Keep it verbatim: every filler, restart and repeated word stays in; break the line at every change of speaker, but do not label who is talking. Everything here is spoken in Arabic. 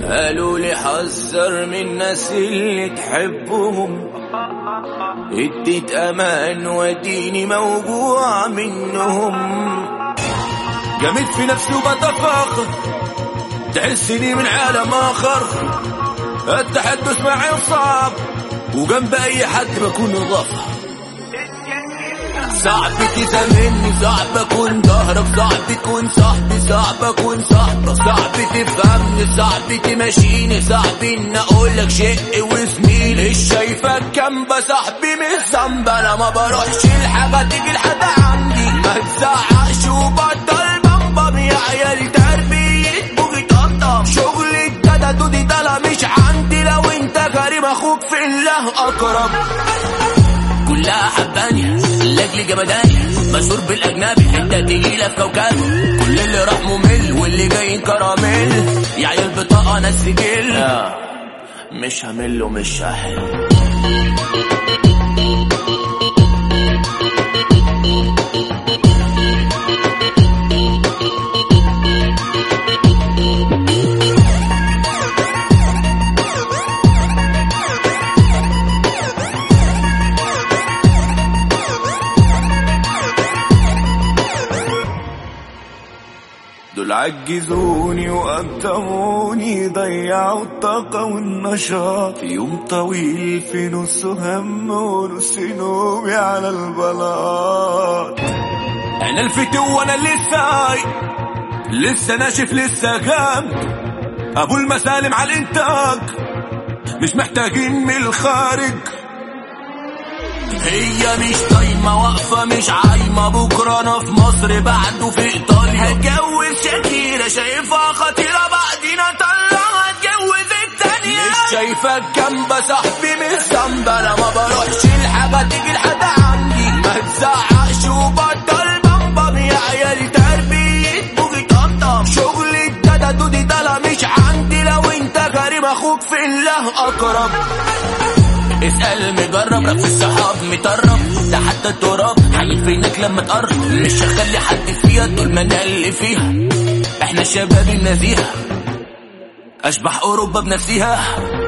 قالوا لي حذر من الناس اللي تحبهم، اديت امان وديني موجوع منهم. جميت في نفسي وبتفاخر، تحسني من عالم اخر. التحدث معي صعب وجنب اي حد بكون اضافه. صعب تزاملني، صعب اكون ظهرك، صعب تكون صاحبي، صعب اكون صاحبك، صعب تفهمني، صعب تمشيني، صعب ان اقولك شق وزميلي. مش شايفك جنب صاحبي مش ذنب، انا ما بروحش الحاجه تيجي لحد عندي. ما تزعقش وبطل بمبم يا عيال، تربيه بوجي طمطم. شغل الدادا دودي دالا مش عندي، لو انت غريب اخوك في الله اقرب. كلها حبانية لاجل جمداني، مشهور بالاجنبي، حته تقيله في كوكبه. كل اللي راح ممل واللي جاي كراميل، يا عيال بطاقه ناس سجل. مش همل ومش هحل. دول عجزوني وقدموني، ضيعوا الطاقة والنشاط في يوم طويل، في نص هم ونص نومي على البلاط. انا الفتو وانا لسه لسه ناشف لسه جامد، ابو المسالم على الانتاج، مش محتاجين من الخارج. هي مش طايمة واقفة مش عايمة، بكرة انا في مصر بعده في ايطاليا. هتجوز شاكيرا شايفها خطيرة، بعدين اطلعها اتجوز التانية. مش شايفك جنب صاحبي مش ذنب، انا ما بروحش الحاجة تيجي لحد عندي. ما تزعقش وبطل بمبم يا عيال، تربية بوجي طمطم. شغل الدادا دودي دالا مش عندي، لو انت غريب اخوك في الله اقرب. اسأل مجرب، رب الصحاب مطرب، ده حتى التراب حيل فينك لما تقرب. مش هخلي حد فيها طول ما انا اللي فيها، احنا الشباب النزيهة، اشبح اوروبا بنفسها.